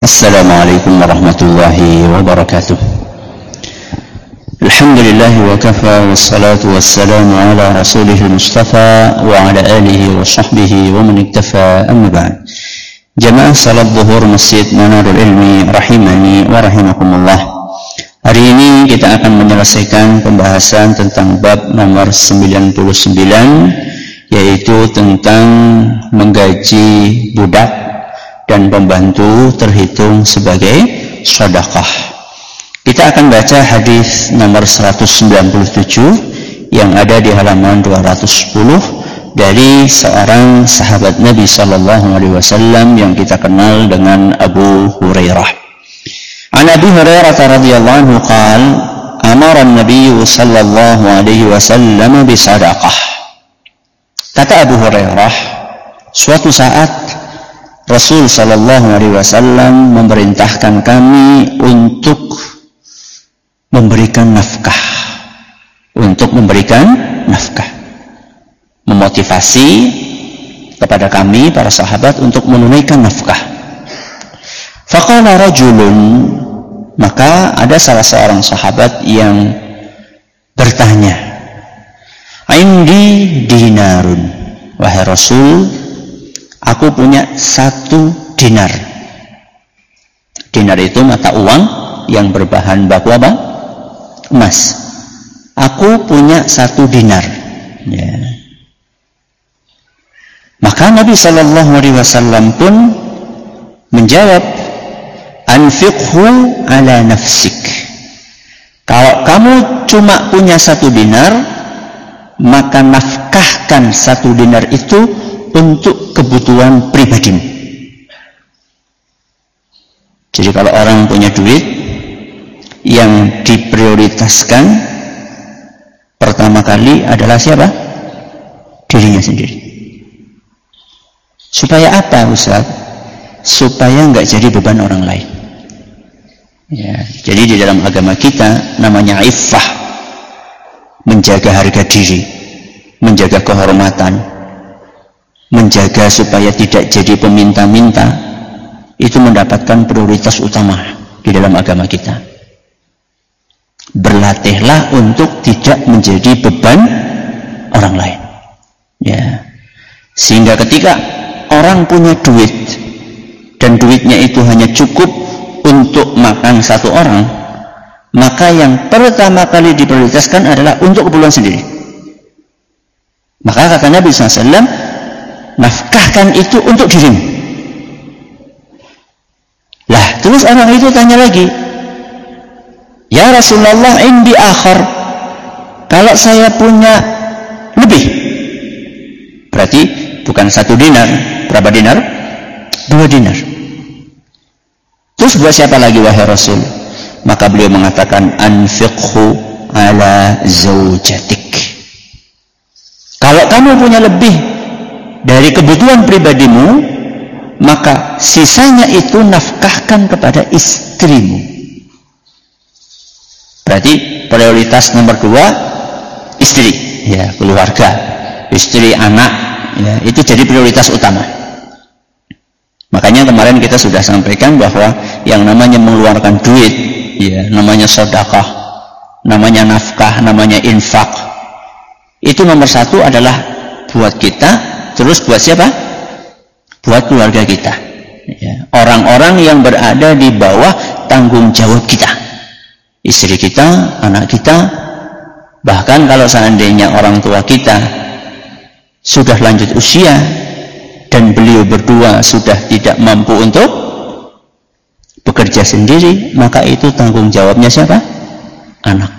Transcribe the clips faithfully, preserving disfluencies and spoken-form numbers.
Assalamualaikum warahmatullahi wabarakatuh. Alhamdulillah wa kafa wassalatu wassalamu ala rasulihil mustafa wa ala alihi wa sahbihi wa man iktafa, amma ba'd. Jamaah salat zuhur Masjid Manarul Ilmi rahimani wa rahimakumullah. Hari ini kita akan menyelesaikan pembahasan tentang bab nomor sembilan puluh sembilan, yaitu tentang menggaji budak dan pembantu terhitung sebagai sedekah. Kita akan baca hadis nomor seratus sembilan puluh tujuh yang ada di halaman dua ratus sepuluh dari seorang sahabat Nabi sallallahu alaihi wasallam yang kita kenal dengan Abu Hurairah. An Abi Hurairah radhiyallahu anhu qala amara an-nabiy sallallahu alaihi wasallam bi sadaqah. Kata Abu Hurairah, suatu saat Rasul sallallahu alaihi wasallam memerintahkan kami untuk memberikan nafkah, untuk memberikan nafkah, memotivasi kepada kami para sahabat untuk menunaikan nafkah. Faqala rajulun, maka ada salah seorang sahabat yang bertanya, "Indi dinarun, wahai Rasul, aku punya satu dinar." Dinar itu mata uang yang berbahan baku apa? Emas. Aku punya satu dinar. Ya. Maka Nabi Shallallahu Alaihi Wasallam pun menjawab, "Anfiqhu ala nafsik." Kalau kamu cuma punya satu dinar, maka nafkahkan satu dinar itu untuk kebutuhan pribadimu. Jadi kalau orang punya duit, yang diprioritaskan pertama kali adalah siapa? Dirinya sendiri. Supaya apa, Ustaz? Supaya nggak jadi beban orang lain. Ya, jadi di dalam agama kita namanya iffah, menjaga harga diri, menjaga kehormatan, menjaga supaya tidak jadi peminta-minta, itu mendapatkan prioritas utama di dalam agama kita. Berlatihlah untuk tidak menjadi beban orang lain. Ya. Sehingga ketika orang punya duit dan duitnya itu hanya cukup untuk makan satu orang, maka yang pertama kali diprioritaskan adalah untuk keperluan sendiri. Maka kata Nabi sallallahu alaihi wasallam, nafkahkan itu untuk dirimu. Lah, terus orang itu tanya lagi, "Ya Rasulullah, indi akhar, kalau saya punya lebih." Berarti bukan satu dinar, berapa dinar? Dua dinar. Terus buat siapa lagi, wahai Rasul? Maka beliau mengatakan, "Anfiqhu ala zaujatik." Kalau kamu punya lebih dari kebutuhan pribadimu, maka sisanya itu nafkahkan kepada istrimu. Berarti prioritas nomor dua istri, ya, keluarga, istri, anak, ya, itu jadi prioritas utama. Makanya kemarin kita sudah sampaikan bahwa yang namanya mengeluarkan duit, ya, namanya sedekah, namanya nafkah, namanya infak, itu nomor satu adalah buat kita. Terus buat siapa? Buat keluarga kita, ya, orang-orang yang berada di bawah tanggung jawab kita, istri kita, anak kita, bahkan kalau seandainya orang tua kita sudah lanjut usia dan beliau berdua sudah tidak mampu untuk bekerja sendiri, maka itu tanggung jawabnya siapa? Anak.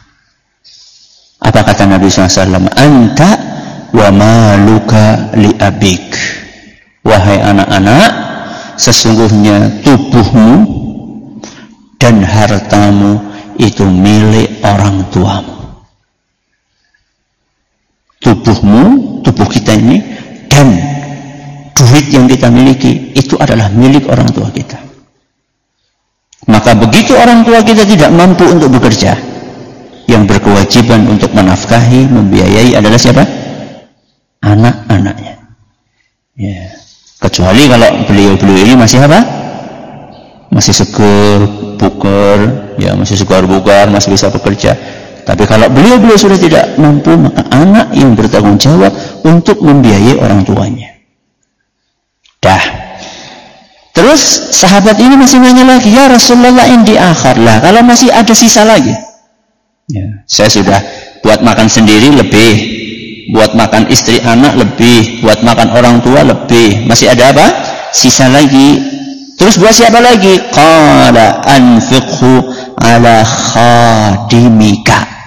Apa kata Nabi sallallahu alaihi wasallam? "Anta wa maluka li abik." Wahai anak-anak, sesungguhnya tubuhmu dan hartamu itu milik orang tuamu. Tubuhmu, tubuh kita ini, dan duit yang kita miliki itu adalah milik orang tua kita. Maka begitu orang tua kita tidak mampu untuk bekerja, yang berkewajiban untuk menafkahi, membiayai adalah siapa? Anak-anaknya. Ya. Kecuali kalau beliau-beliau ini masih apa? masih segar, bugar, ya masih segar bugar, masih bisa bekerja. Tapi kalau beliau-beliau sudah tidak mampu, maka anak yang bertanggung jawab untuk membiayai orang tuanya. Dah. Terus sahabat ini masih nanya lagi, ya Rasulullah indi akhar lah, kalau masih ada sisa lagi. Ya, saya sudah buat makan sendiri lebih, buat makan istri anak lebih, buat makan orang tua lebih. Masih ada apa? Sisa lagi. Terus buat siapa lagi? Qala anfiqhu ala khadimika.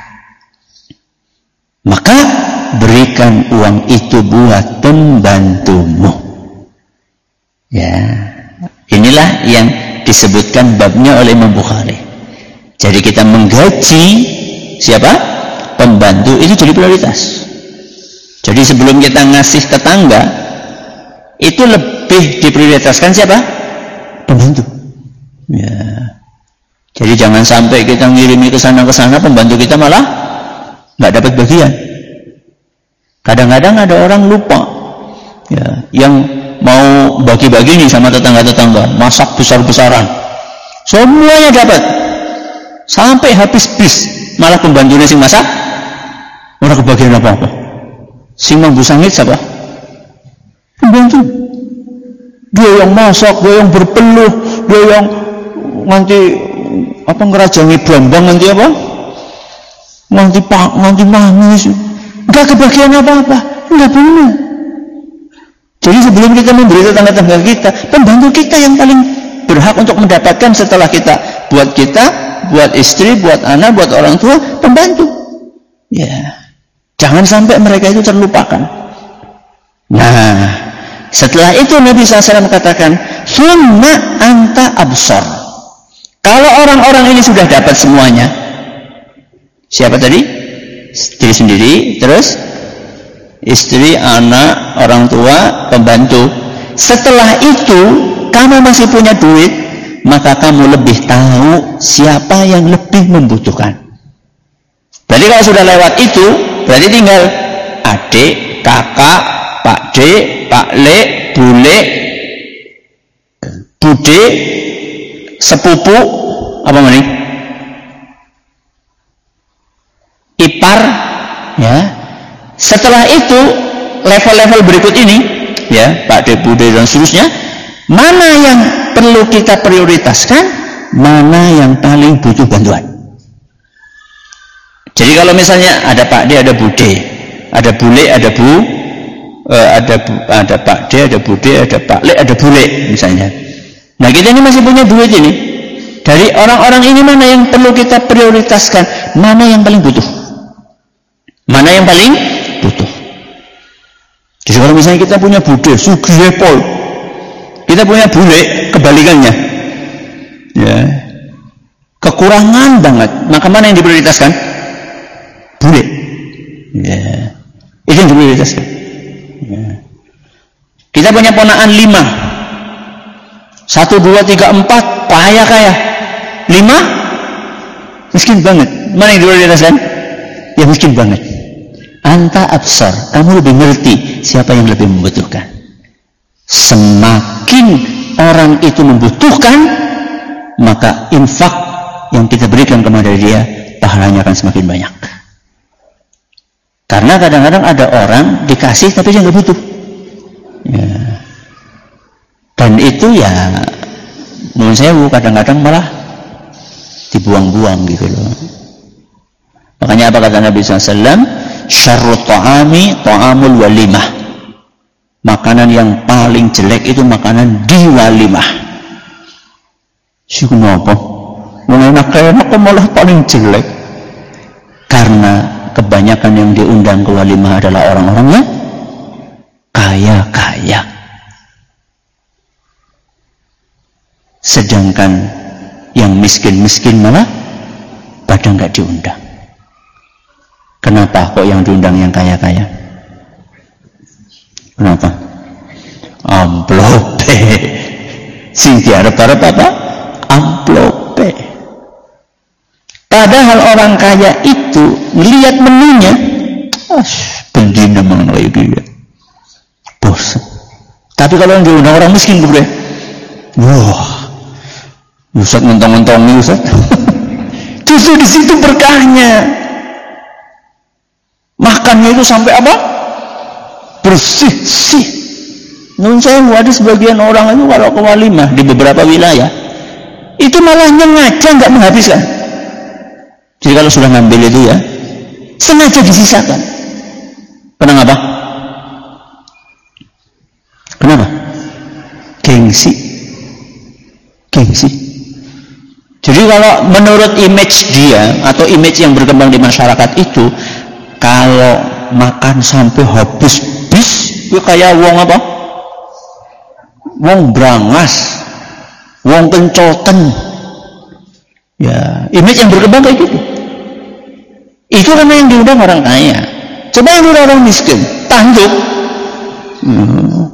Maka berikan uang itu buat pembantumu. Ya, inilah yang disebutkan babnya oleh Imam Bukhari. Jadi kita menggaji siapa? Pembantu itu jadi prioritas. Jadi sebelum kita ngasih tetangga, itu lebih diprioritaskan siapa? Pembantu. Ya. Jadi jangan sampai kita ngirimi ke sana ke sana, pembantu kita malah nggak dapat bagian. Kadang-kadang ada orang lupa, ya, yang mau bagi-bagi nih sama tetangga-tetangga, masak besar-besaran, semuanya dapat, sampai habis bis, malah pembantunya sing masak, orang kebagian apa-apa. Sing mambu sangit siapa? Pembantu. Dia yang masak, dia yang berpeluh, dia yang nanti apa ngerajangi Bambang nanti apa? Nanti pak, nanti manis, nggak kebagian apa-apa, nggak benar. Jadi sebelum kita memberi tetangga-tetangga kita, pembantu kita yang paling berhak untuk mendapatkan setelah kita, buat kita, buat istri, buat anak, buat orang tua, pembantu. Ya, jangan sampai mereka itu terlupakan. Nah, setelah itu Nabi shallallahu alaihi wasallam katakan, "Summa anta absar." Kalau orang-orang ini sudah dapat semuanya, siapa tadi? Diri sendiri, terus istri, anak, orang tua, pembantu. Setelah itu, kamu masih punya duit, maka kamu lebih tahu siapa yang lebih membutuhkan. Berarti kalau sudah lewat itu, berarti tinggal adik, kakak, pak D, pak Le, bule, bude, sepupu, apa namanya? Ipar, ya. Setelah itu level-level berikut ini, ya, Pak D, Bude dan seterusnya, mana yang perlu kita prioritaskan, mana yang paling butuh bantuan. Jadi kalau misalnya ada Pak D, ada Bude, ada Bule, ada Bu, eh, ada Bu, ada Pak D, ada Bude, ada Pak Le, ada Bule misalnya. Nah kita ini masih punya duit ini. Dari orang-orang ini mana yang perlu kita prioritaskan, mana yang paling butuh. Mana yang paling butuh. Jadi kalau misalnya kita punya bude, sugih pol, kita punya bule, kebalikannya, ya, kekurangan banget, maka mana yang diprioritaskan? Bule, ya, itu yang diprioritaskan. Ya. Kita punya ponakan lima, satu, dua, tiga, empat, kaya kaya, lima, miskin banget, mana yang diprioritaskan? Ya miskin banget. Anta absar, kamu lebih ngerti siapa yang lebih membutuhkan. Semakin orang itu membutuhkan, maka infak yang kita berikan kepada dia, pahalanya akan semakin banyak. Karena kadang-kadang ada orang dikasih tapi dia nggak butuh, ya. Dan itu ya menurut saya kadang-kadang malah dibuang-buang gitu loh. Makanya apa kata Nabi shallallahu alaihi wasallam? Syarrut ta'ami ta'amul walimah. Makanan yang paling jelek itu makanan di walimah. Si kenapa? Enak-enak kok malah paling jelek. Karena kebanyakan yang diundang ke walimah adalah orang-orang yang kaya-kaya. Sedangkan yang miskin-miskin malah pada nggak diundang. Kenapa kok yang diundang yang kaya-kaya? Kenapa? Amplope. Sing diarep-arep apa? Amplope. Padahal orang kaya itu melihat menunya, ah, bendina memang kayak gitu. Bosan. Tapi kalau yang diundang orang miskin, bro, wah, Ustaz mentong-mentongi Ustaz. Justru di situ berkahnya. Makannya itu sampai apa? Bersih-sih. Nun saya ada sebagian orang itu kalau ke walimah di beberapa wilayah itu malah nyengaja nggak menghabiskan. Jadi kalau sudah ngambil itu ya sengaja disisakan. Kenapa? Kenapa? Gengsi. Gengsi. Jadi kalau menurut image dia atau image yang berkembang di masyarakat itu, kalau makan sampai habis bis itu kayak wong apa? Wong brangas, wong kencoten. Ya, image yang berkembang kayak gitu. Itu karena yang diundang orang kaya. Coba yang diundang orang miskin, tanduk. Hmm.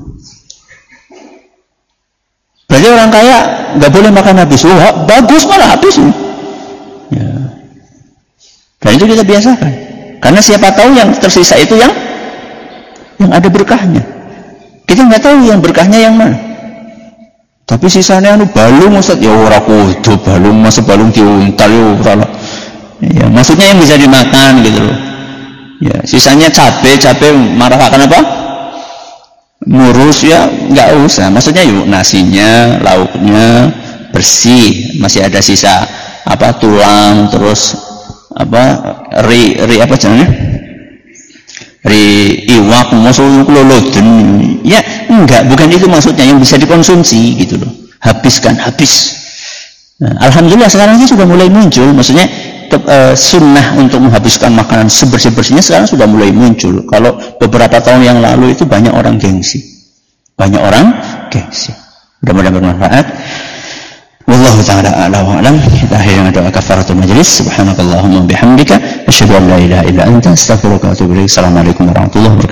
Berarti orang kaya nggak boleh makan habis. Wah, bagus malah habis. Ya. Dan itu kita biasakan. Karena siapa tahu yang tersisa itu yang yang ada berkahnya. Kita nggak tahu yang berkahnya yang mana. Tapi sisanya anu balung Ustaz, ya ora kudu balung, masa balung diuntal ya ora. Ya, maksudnya yang bisa dimakan gitu loh. Ya, sisanya cabe, cabe marahkan apa? Murus ya nggak usah. Maksudnya yuk nasinya, lauknya bersih, masih ada sisa apa tulang, terus apa ri ri apa namanya? Ri iwak musuh loloden. Ya enggak, bukan itu maksudnya, yang bisa dikonsumsi gitu loh. Habiskan, habis. Nah, alhamdulillah sekarang ini sudah mulai muncul, maksudnya ke, uh, sunnah untuk menghabiskan makanan sebersih-bersihnya sekarang sudah mulai muncul. Kalau beberapa tahun yang lalu itu banyak orang gengsi. Banyak orang gengsi. Mudah-mudahan bermanfaat. Wallahu ta'ala a'la wa a'lam. Kita akhiri dengan doa kafaratul majlis. Subhanakallahumma bihamdika asyhadu an la ilaha illa anta astaghfiruka wa atubu ilaik. Assalamualaikum warahmatullahi wabarakatuh.